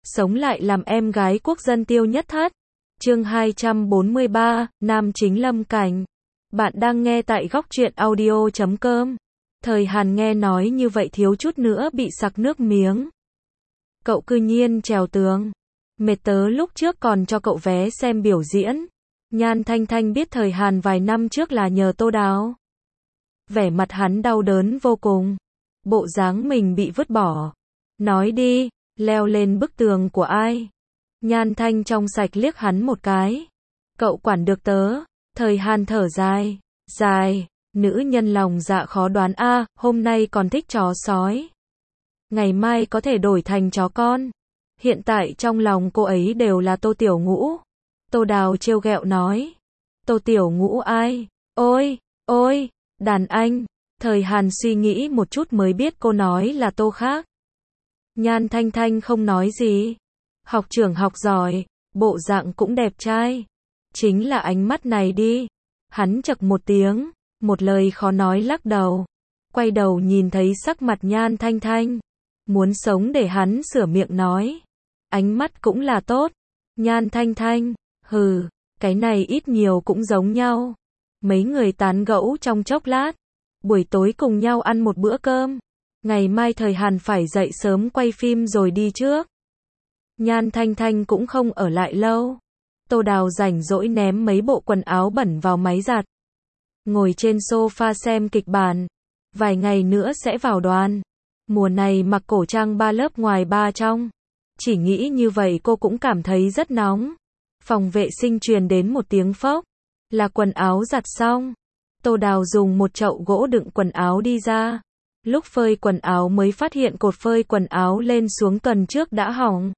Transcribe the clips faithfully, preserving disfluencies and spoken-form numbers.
sống lại làm em gái quốc dân Tiêu Nhất Thất. Chương hai trăm bốn mươi ba, nam chính Lâm Cảnh. Bạn đang nghe tại góc truyện audio chấm com. Thời Hàn nghe nói như vậy thiếu chút nữa bị sặc nước miếng. Cậu cư nhiên trèo tường. Mệt tớ lúc trước còn cho cậu vé xem biểu diễn. Nhan Thanh Thanh biết Thời Hàn vài năm trước là nhờ Tô Đào. Vẻ mặt hắn đau đớn vô cùng. Bộ dáng mình bị vứt bỏ. Nói đi, leo lên bức tường của ai? Nhan Thanh trong sạch liếc hắn một cái. Cậu quản được tớ. Thời Hàn thở dài. Dài, nữ nhân lòng dạ khó đoán a, à, hôm nay còn thích chó sói. Ngày mai có thể đổi thành chó con. Hiện tại trong lòng cô ấy đều là Tô Tiểu Ngũ. Tô Đào trêu ghẹo nói. Tô Tiểu Ngũ ai? Ôi, ôi, đàn anh. Thời Hàn suy nghĩ một chút mới biết cô nói là Tô khác. Nhan Thanh Thanh không nói gì. Học trưởng học giỏi, bộ dạng cũng đẹp trai. Chính là ánh mắt này đi. Hắn chậc một tiếng, một lời khó nói lắc đầu. Quay đầu nhìn thấy sắc mặt Nhan Thanh Thanh. Muốn sống để hắn sửa miệng nói. Ánh mắt cũng là tốt. Nhan Thanh Thanh, hừ, cái này ít nhiều cũng giống nhau. Mấy người tán gẫu trong chốc lát. Buổi tối cùng nhau ăn một bữa cơm. Ngày mai Thời Hàn phải dậy sớm quay phim rồi đi trước. Nhan Thanh Thanh cũng không ở lại lâu. Tô Đào rảnh rỗi ném mấy bộ quần áo bẩn vào máy giặt. Ngồi trên sofa xem kịch bản. Vài ngày nữa sẽ vào đoàn. Mùa này mặc cổ trang ba lớp ngoài ba trong. Chỉ nghĩ như vậy cô cũng cảm thấy rất nóng. Phòng vệ sinh truyền đến một tiếng phốc. Là quần áo giặt xong. Tô Đào dùng một chậu gỗ đựng quần áo đi ra. Lúc phơi quần áo mới phát hiện cột phơi quần áo lên xuống tuần trước đã hỏng.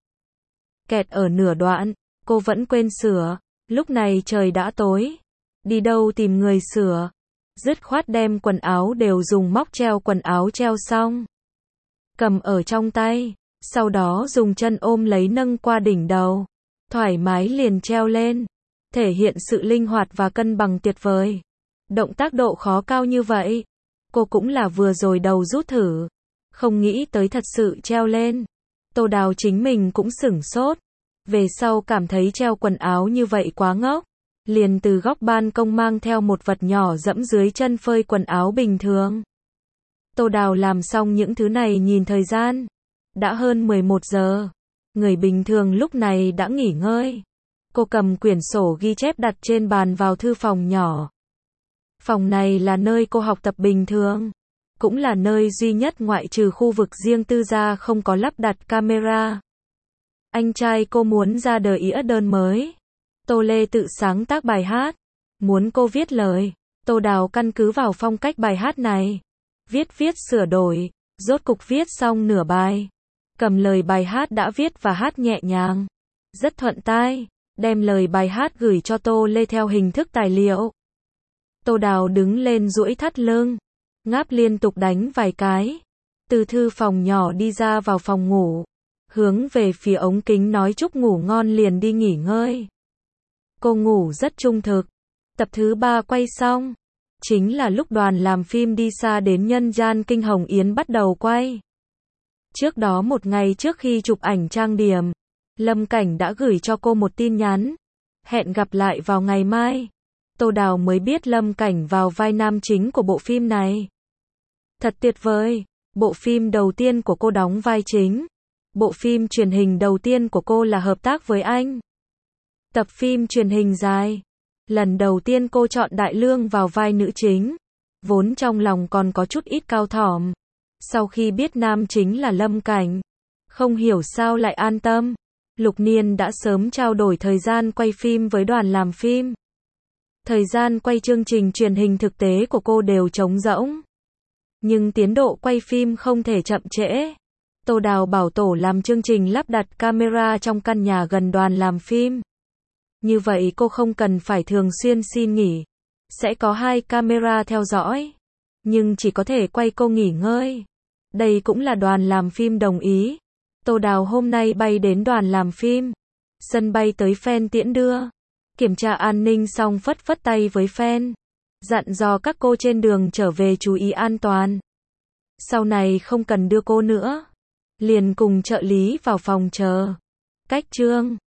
Kẹt ở nửa đoạn, cô vẫn quên sửa. Lúc này trời đã tối. Đi đâu tìm người sửa. Dứt khoát đem quần áo đều dùng móc treo quần áo treo xong. Cầm ở trong tay. Sau đó dùng chân ôm lấy nâng qua đỉnh đầu. Thoải mái liền treo lên. Thể hiện sự linh hoạt và cân bằng tuyệt vời. Động tác độ khó cao như vậy. Cô cũng là vừa rồi đầu rút thử. Không nghĩ tới thật sự treo lên. Tô Đào chính mình cũng sửng sốt. Về sau cảm thấy treo quần áo như vậy quá ngốc. Liền từ góc ban công mang theo một vật nhỏ dẫm dưới chân phơi quần áo bình thường. Tô Đào làm xong những thứ này nhìn thời gian. Đã hơn mười một giờ. Người bình thường lúc này đã nghỉ ngơi. Cô cầm quyển sổ ghi chép đặt trên bàn vào thư phòng nhỏ. Phòng này là nơi cô học tập bình thường. Cũng là nơi duy nhất ngoại trừ khu vực riêng tư ra không có lắp đặt camera. Anh trai cô muốn ra đời ĩa đơn mới. Tô Lê tự sáng tác bài hát. Muốn cô viết lời. Tô Đào căn cứ vào phong cách bài hát này. Viết viết sửa đổi. Rốt cục viết xong nửa bài. Cầm lời bài hát đã viết và hát nhẹ nhàng. Rất thuận tai. Đem lời bài hát gửi cho Tô Lê theo hình thức tài liệu. Tô Đào đứng lên duỗi thắt lưng. Ngáp liên tục đánh vài cái. Từ thư phòng nhỏ đi ra vào phòng ngủ. Hướng về phía ống kính nói chúc ngủ ngon liền đi nghỉ ngơi. Cô ngủ rất trung thực. Tập thứ ba quay xong. Chính là lúc đoàn làm phim đi xa đến nhân gian Kinh Hồng Yến bắt đầu quay. Trước đó một ngày trước khi chụp ảnh trang điểm. Lâm Cảnh đã gửi cho cô một tin nhắn. Hẹn gặp lại vào ngày mai. Tô Đào mới biết Lâm Cảnh vào vai nam chính của bộ phim này. Thật tuyệt vời. Bộ phim đầu tiên của cô đóng vai chính. Bộ phim truyền hình đầu tiên của cô là hợp tác với anh. Tập phim truyền hình dài. Lần đầu tiên cô chọn Đại Lương vào vai nữ chính. Vốn trong lòng còn có chút ít cao thỏm. Sau khi biết nam chính là Lâm Cảnh. Không hiểu sao lại an tâm. Lục Niên đã sớm trao đổi thời gian quay phim với đoàn làm phim. Thời gian quay chương trình truyền hình thực tế của cô đều trống rỗng. Nhưng tiến độ quay phim không thể chậm trễ. Tô Đào bảo tổ làm chương trình lắp đặt camera trong căn nhà gần đoàn làm phim. Như vậy cô không cần phải thường xuyên xin nghỉ. Sẽ có hai camera theo dõi. Nhưng chỉ có thể quay cô nghỉ ngơi. Đây cũng là đoàn làm phim đồng ý. Tô Đào hôm nay bay đến đoàn làm phim. Sân bay tới fan tiễn đưa. Kiểm tra an ninh xong phất phất tay với fan. Dặn dò các cô trên đường trở về chú ý an toàn. Sau này không cần đưa cô nữa. Liền cùng trợ lý vào phòng chờ. cách chương